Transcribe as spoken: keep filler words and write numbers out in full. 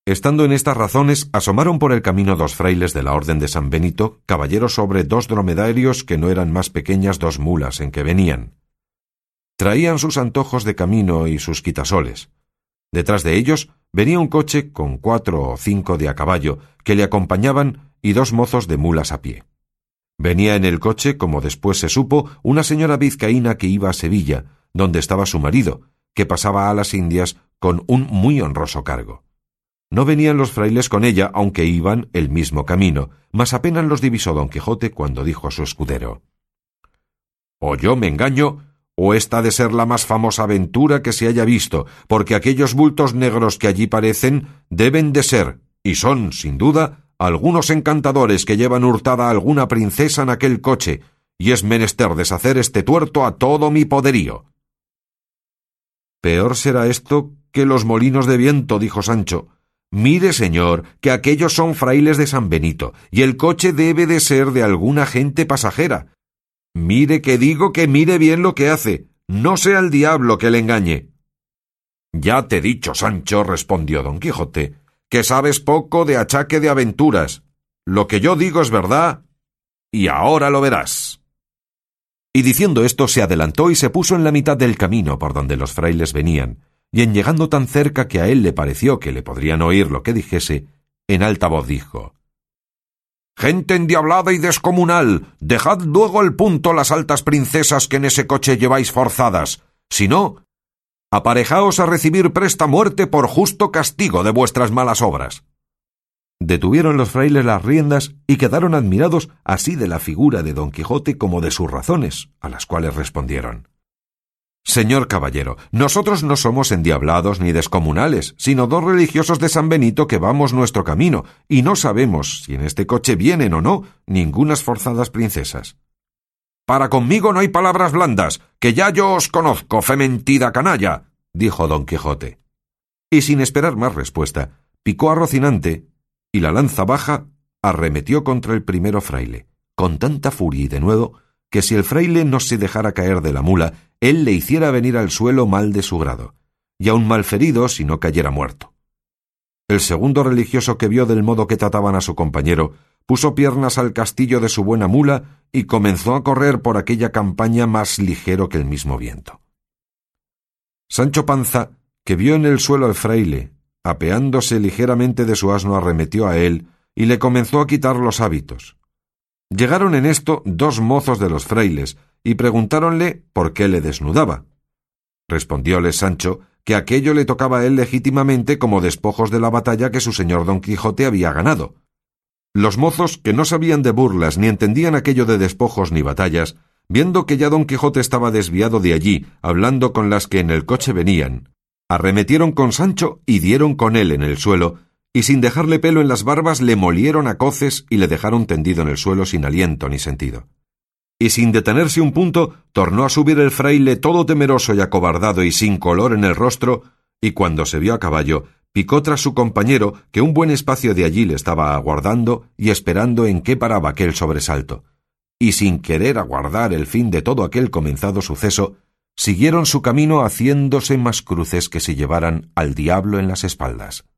Estando en estas razones, asomaron por el camino dos frailes de la Orden de San Benito, caballeros sobre dos dromedarios que no eran más pequeñas dos mulas en que venían. Traían sus antojos de camino y sus quitasoles. Detrás de ellos venía un coche con cuatro o cinco de a caballo que le acompañaban y dos mozos de mulas a pie. Venía en el coche, como después se supo, una señora vizcaína que iba a Sevilla, donde estaba su marido, que pasaba a las Indias con un muy honroso cargo. No venían los frailes con ella, aunque iban el mismo camino, mas apenas los divisó don Quijote cuando dijo a su escudero: «O yo me engaño, o esta ha de ser la más famosa aventura que se haya visto, porque aquellos bultos negros que allí parecen deben de ser, y son, sin duda, algunos encantadores que llevan hurtada a alguna princesa en aquel coche, y es menester deshacer este tuerto a todo mi poderío». «Peor será esto que los molinos de viento», dijo Sancho. «Mire, señor, que aquellos son frailes de San Benito, y el coche debe de ser de alguna gente pasajera. Mire que digo que mire bien lo que hace, no sea el diablo que le engañe». «Ya te he dicho, Sancho», respondió don Quijote, «que sabes poco de achaque de aventuras. Lo que yo digo es verdad, y ahora lo verás». Y diciendo esto se adelantó y se puso en la mitad del camino por donde los frailes venían, y en llegando tan cerca que a él le pareció que le podrían oír lo que dijese, en alta voz dijo: «Gente endiablada y descomunal, dejad luego al punto las altas princesas que en ese coche lleváis forzadas, si no, aparejaos a recibir presta muerte por justo castigo de vuestras malas obras». Detuvieron los frailes las riendas y quedaron admirados así de la figura de don Quijote como de sus razones, a las cuales respondieron: «Señor caballero, nosotros no somos endiablados ni descomunales, sino dos religiosos de San Benito que vamos nuestro camino, y no sabemos si en este coche vienen o no ningunas forzadas princesas». «Para conmigo no hay palabras blandas, que ya yo os conozco, fe mentida canalla», dijo don Quijote. Y sin esperar más respuesta, picó a Rocinante, y la lanza baja arremetió contra el primero fraile, con tanta furia y denuedo, que si el fraile no se dejara caer de la mula, él le hiciera venir al suelo mal de su grado, y aun malferido si no cayera muerto. El segundo religioso, que vio del modo que trataban a su compañero, puso piernas al castillo de su buena mula y comenzó a correr por aquella campaña más ligero que el mismo viento. Sancho Panza, que vio en el suelo al fraile, apeándose ligeramente de su asno, arremetió a él y le comenzó a quitar los hábitos. Llegaron en esto dos mozos de los frailes y preguntáronle por qué le desnudaba. Respondióles Sancho que aquello le tocaba a él legítimamente como despojos de la batalla que su señor don Quijote había ganado. Los mozos, que no sabían de burlas ni entendían aquello de despojos ni batallas, viendo que ya don Quijote estaba desviado de allí, hablando con las que en el coche venían, arremetieron con Sancho y dieron con él en el suelo, y sin dejarle pelo en las barbas le molieron a coces y le dejaron tendido en el suelo sin aliento ni sentido. Y sin detenerse un punto, tornó a subir el fraile todo temeroso y acobardado y sin color en el rostro, y cuando se vio a caballo, picó tras su compañero, que un buen espacio de allí le estaba aguardando y esperando en qué paraba aquel sobresalto, y sin querer aguardar el fin de todo aquel comenzado suceso, siguieron su camino haciéndose más cruces que si llevaran al diablo en las espaldas.